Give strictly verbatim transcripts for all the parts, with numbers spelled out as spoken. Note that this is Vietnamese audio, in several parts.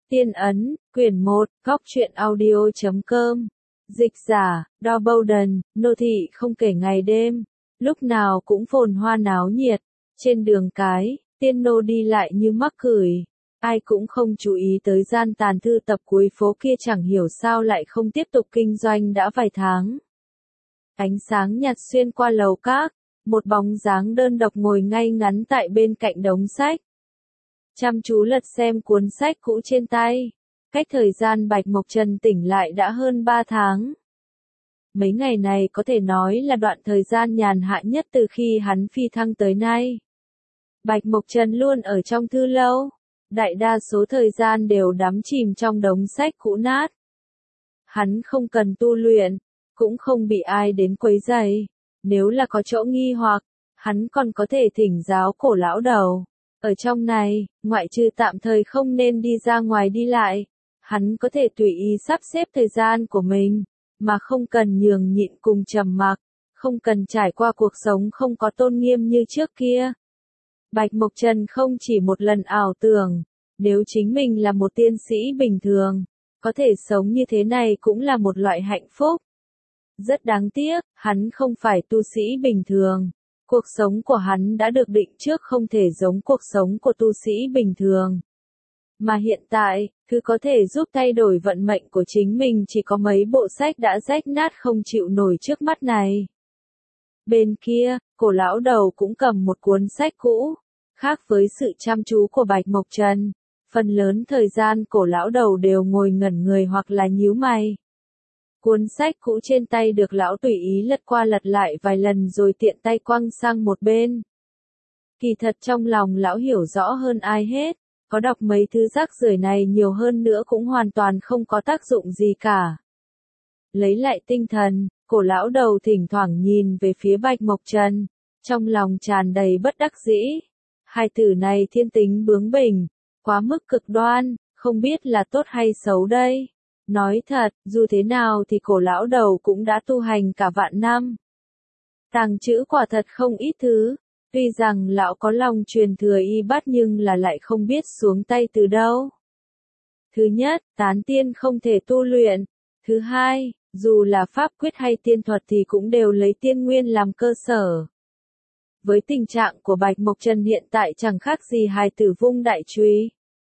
Tiên ấn, quyển một, góc truyện audio.com. Dịch giả, Đo Bowden, nô thị không kể ngày đêm, lúc nào cũng phồn hoa náo nhiệt. Trên đường cái, tiên nô đi lại như mắc cười. Ai cũng không chú ý tới gian tàn thư tập cuối phố kia, chẳng hiểu sao lại không tiếp tục kinh doanh đã vài tháng. Ánh sáng nhạt xuyên qua lầu các, một bóng dáng đơn độc ngồi ngay ngắn tại bên cạnh đống sách. Chăm chú lật xem cuốn sách cũ trên tay. Cách thời gian Bạch Mộc Trần tỉnh lại đã hơn ba tháng. Mấy ngày này có thể nói là đoạn thời gian nhàn hạ nhất từ khi hắn phi thăng tới nay. Bạch Mộc Trần luôn ở trong thư lâu, đại đa số thời gian đều đắm chìm trong đống sách cũ nát. Hắn không cần tu luyện, cũng không bị ai đến quấy rầy. Nếu là có chỗ nghi hoặc, hắn còn có thể thỉnh giáo cổ lão đầu. Ở trong này, ngoại trừ tạm thời không nên đi ra ngoài đi lại, hắn có thể tùy ý sắp xếp thời gian của mình, mà không cần nhường nhịn cùng trầm mặc, không cần trải qua cuộc sống không có tôn nghiêm như trước kia. Bạch Mộc Trần không chỉ một lần ảo tưởng, nếu chính mình là một tiên sĩ bình thường, có thể sống như thế này cũng là một loại hạnh phúc. Rất đáng tiếc, hắn không phải tu sĩ bình thường. Cuộc sống của hắn đã được định trước không thể giống cuộc sống của tu sĩ bình thường. Mà hiện tại, thứ có thể giúp thay đổi vận mệnh của chính mình chỉ có mấy bộ sách đã rách nát không chịu nổi trước mắt này. Bên kia, cổ lão đầu cũng cầm một cuốn sách cũ. Khác với sự chăm chú của Bạch Mộc Trần, phần lớn thời gian cổ lão đầu đều ngồi ngẩn người hoặc là nhíu mày. Cuốn sách cũ trên tay được lão tùy ý lật qua lật lại vài lần rồi tiện tay quăng sang một bên. Kỳ thật trong lòng lão hiểu rõ hơn ai hết, có đọc mấy thứ rác rưởi này nhiều hơn nữa cũng hoàn toàn không có tác dụng gì cả. Lấy lại tinh thần, cổ lão đầu thỉnh thoảng nhìn về phía Bạch Mộc Trần, trong lòng tràn đầy bất đắc dĩ. Hai tử này thiên tính bướng bỉnh, quá mức cực đoan, không biết là tốt hay xấu đây. Nói thật, dù thế nào thì cổ lão đầu cũng đã tu hành cả vạn năm. Tàng trữ quả thật không ít thứ, tuy rằng lão có lòng truyền thừa y bát nhưng là lại không biết xuống tay từ đâu. Thứ nhất, tán tiên không thể tu luyện. Thứ hai, dù là pháp quyết hay tiên thuật thì cũng đều lấy tiên nguyên làm cơ sở. Với tình trạng của Bạch Mộc Trần hiện tại chẳng khác gì hài tử vung đại chùy.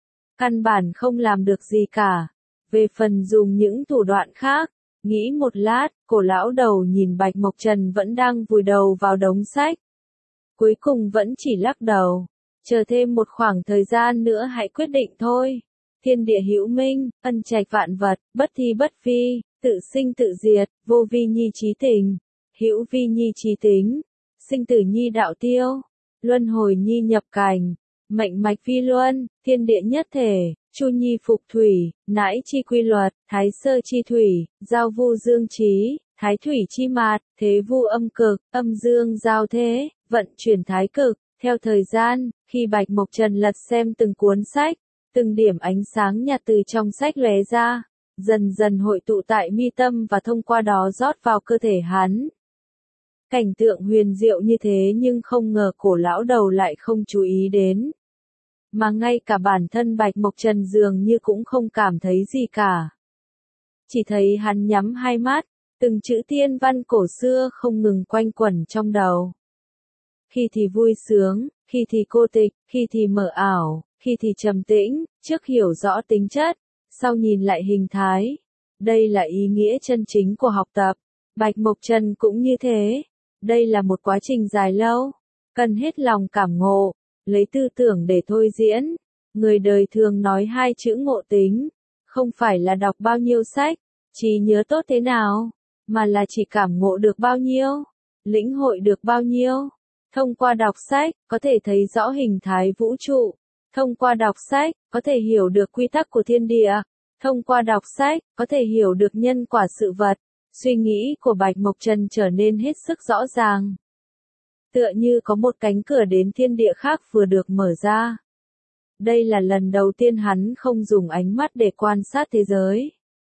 Căn bản không làm được gì cả. Về phần dùng những thủ đoạn khác, nghĩ một lát, cổ lão đầu nhìn Bạch Mộc Trần vẫn đang vùi đầu vào đống sách. Cuối cùng vẫn chỉ lắc đầu, chờ thêm một khoảng thời gian nữa hãy quyết định thôi. Thiên địa hữu minh, ân trạch vạn vật, bất thi bất phi, tự sinh tự diệt, vô vi nhi trí tình, hữu vi nhi trí tính, sinh tử nhi đạo tiêu, luân hồi nhi nhập cảnh, mệnh mạch phi luân, thiên địa nhất thể. Chu nhi phục thủy, nãi chi quy luật, thái sơ chi thủy, giao vu dương trí, thái thủy chi mạt, thế vu âm cực, âm dương giao thế, vận chuyển thái cực. Theo thời gian, khi Bạch Mộc Trần lật xem từng cuốn sách, từng điểm ánh sáng nhạt từ trong sách lóe ra, dần dần hội tụ tại mi tâm và thông qua đó rót vào cơ thể hắn. Cảnh tượng huyền diệu như thế nhưng không ngờ cổ lão đầu lại không chú ý đến. Mà ngay cả bản thân Bạch Mộc Trần dường như cũng không cảm thấy gì cả. Chỉ thấy hắn nhắm hai mắt, từng chữ tiên văn cổ xưa không ngừng quanh quẩn trong đầu. Khi thì vui sướng, khi thì cô tịch, khi thì mờ ảo, khi thì trầm tĩnh, trước hiểu rõ tính chất, sau nhìn lại hình thái. Đây là ý nghĩa chân chính của học tập. Bạch Mộc Trần cũng như thế. Đây là một quá trình dài lâu, cần hết lòng cảm ngộ. Lấy tư tưởng để thôi diễn. Người đời thường nói hai chữ ngộ tính, không phải là đọc bao nhiêu sách, trí nhớ tốt thế nào, mà là chỉ cảm ngộ được bao nhiêu, lĩnh hội được bao nhiêu. Thông qua đọc sách, có thể thấy rõ hình thái vũ trụ. Thông qua đọc sách, có thể hiểu được quy tắc của thiên địa. Thông qua đọc sách, có thể hiểu được nhân quả sự vật. Suy nghĩ của Bạch Mộc Trần trở nên hết sức rõ ràng. Tựa như có một cánh cửa đến thiên địa khác vừa được mở ra. Đây là lần đầu tiên hắn không dùng ánh mắt để quan sát thế giới.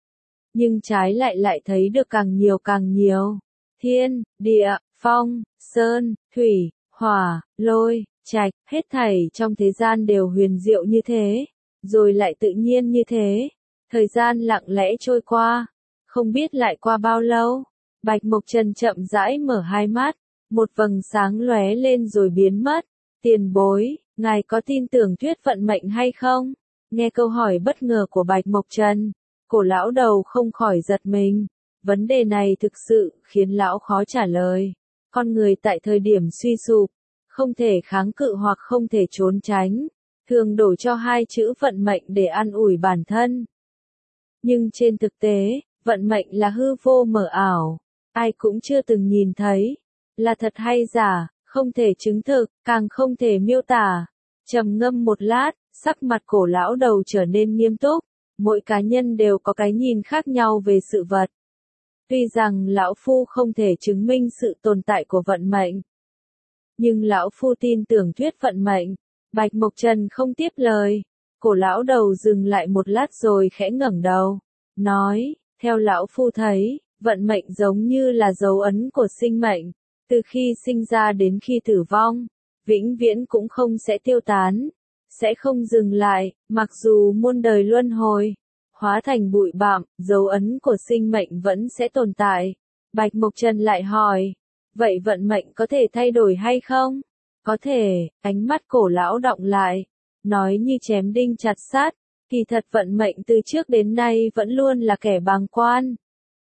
Nhưng trái lại lại thấy được càng nhiều càng nhiều. Thiên, địa, phong, sơn, thủy, hỏa, lôi, trạch, hết thảy trong thế gian đều huyền diệu như thế. rồi lại tự nhiên như thế. Thời gian lặng lẽ trôi qua, không biết lại qua bao lâu. Bạch Mộc Trần chậm rãi mở hai mắt, một vầng sáng lóe lên rồi biến mất. Tiền bối, ngài có tin tưởng thuyết vận mệnh hay không? Nghe câu hỏi bất ngờ của Bạch Mộc Trần, Cổ lão đầu không khỏi giật mình. Vấn đề này thực sự khiến lão khó trả lời. Con người tại thời điểm suy sụp, không thể kháng cự hoặc không thể trốn tránh, thường đổ cho hai chữ vận mệnh để an ủi bản thân. Nhưng trên thực tế, vận mệnh là hư vô mờ ảo, ai cũng chưa từng nhìn thấy, là thật hay giả, không thể chứng thực, càng không thể miêu tả. Trầm ngâm một lát, sắc mặt Cổ lão đầu trở nên nghiêm túc, mỗi cá nhân đều có cái nhìn khác nhau về sự vật. Tuy rằng lão phu không thể chứng minh sự tồn tại của vận mệnh, nhưng lão phu tin tưởng thuyết vận mệnh. Bạch Mộc Trần không tiếp lời. Cổ lão đầu dừng lại một lát rồi khẽ ngẩng đầu, nói, theo lão phu thấy, vận mệnh giống như là dấu ấn của sinh mệnh, từ khi sinh ra đến khi tử vong, vĩnh viễn cũng không sẽ tiêu tán, sẽ không dừng lại, mặc dù muôn đời luân hồi, hóa thành bụi bặm, dấu ấn của sinh mệnh vẫn sẽ tồn tại. Bạch Mộc Trần lại hỏi, vậy vận mệnh có thể thay đổi hay không? Có thể. Ánh mắt Cổ lão đọng lại, nói như chém đinh chặt sắt, kỳ thật vận mệnh từ trước đến nay vẫn luôn là kẻ bàng quan.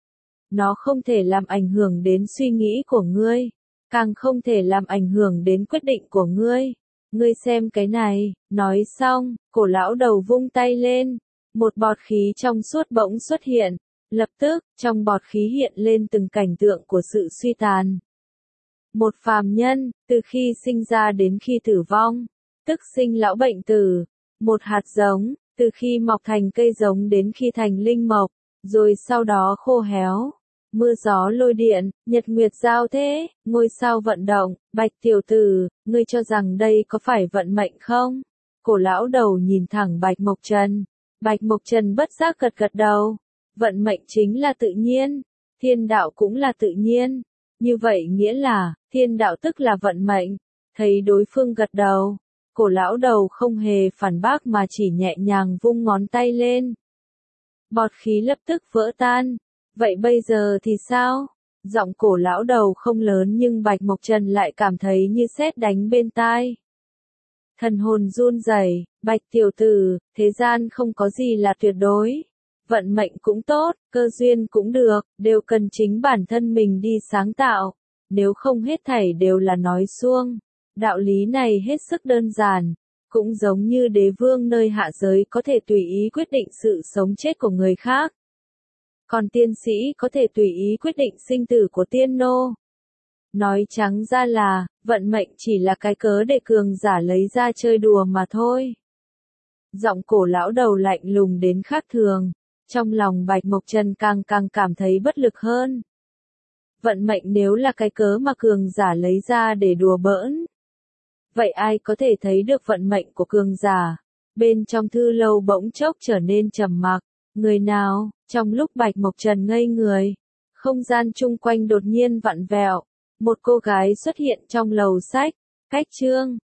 Nó không thể làm ảnh hưởng đến suy nghĩ của ngươi, càng không thể làm ảnh hưởng đến quyết định của ngươi. Ngươi xem cái này. Nói xong, Cổ lão đầu vung tay lên, một bọt khí trong suốt bỗng xuất hiện, lập tức, trong bọt khí hiện lên từng cảnh tượng của sự suy tàn. Một phàm nhân, từ khi sinh ra đến khi tử vong, tức sinh lão bệnh tử. Một hạt giống, từ khi mọc thành cây giống đến khi thành linh mộc, rồi sau đó khô héo. Mưa gió lôi điện, nhật nguyệt giao thế, ngôi sao vận động. Bạch tiểu tử, ngươi cho rằng đây có phải vận mệnh không? Cổ lão đầu nhìn thẳng Bạch Mộc Trần. Bạch Mộc Trần bất giác gật gật đầu. Vận mệnh chính là tự nhiên, thiên đạo cũng là tự nhiên. Như vậy nghĩa là, thiên đạo tức là vận mệnh. Thấy đối phương gật đầu, Cổ lão đầu không hề phản bác mà chỉ nhẹ nhàng vung ngón tay lên. Bọt khí lập tức vỡ tan. Vậy bây giờ thì sao? Giọng Cổ lão đầu không lớn nhưng Bạch Mộc Trần lại cảm thấy như sét đánh bên tai. Thần hồn run rẩy. Bạch tiểu tử, thế gian không có gì là tuyệt đối. Vận mệnh cũng tốt, cơ duyên cũng được, đều cần chính bản thân mình đi sáng tạo. Nếu không hết thảy đều là nói suông. Đạo lý này hết sức đơn giản, cũng giống như đế vương nơi hạ giới có thể tùy ý quyết định sự sống chết của người khác. Còn tiên sĩ có thể tùy ý quyết định sinh tử của tiên nô. Nói trắng ra là, vận mệnh chỉ là cái cớ để cường giả lấy ra chơi đùa mà thôi. Giọng Cổ lão đầu lạnh lùng đến khác thường, trong lòng Bạch Mộc Trần càng càng cảm thấy bất lực hơn. Vận mệnh nếu là cái cớ mà cường giả lấy ra để đùa bỡn, vậy ai có thể thấy được vận mệnh của cường giả? Bên trong thư lâu bỗng chốc trở nên trầm mặc. Người nào? Trong lúc Bạch Mộc Trần ngây người, không gian chung quanh đột nhiên vặn vẹo. Một cô gái xuất hiện trong lầu sách. Cách chương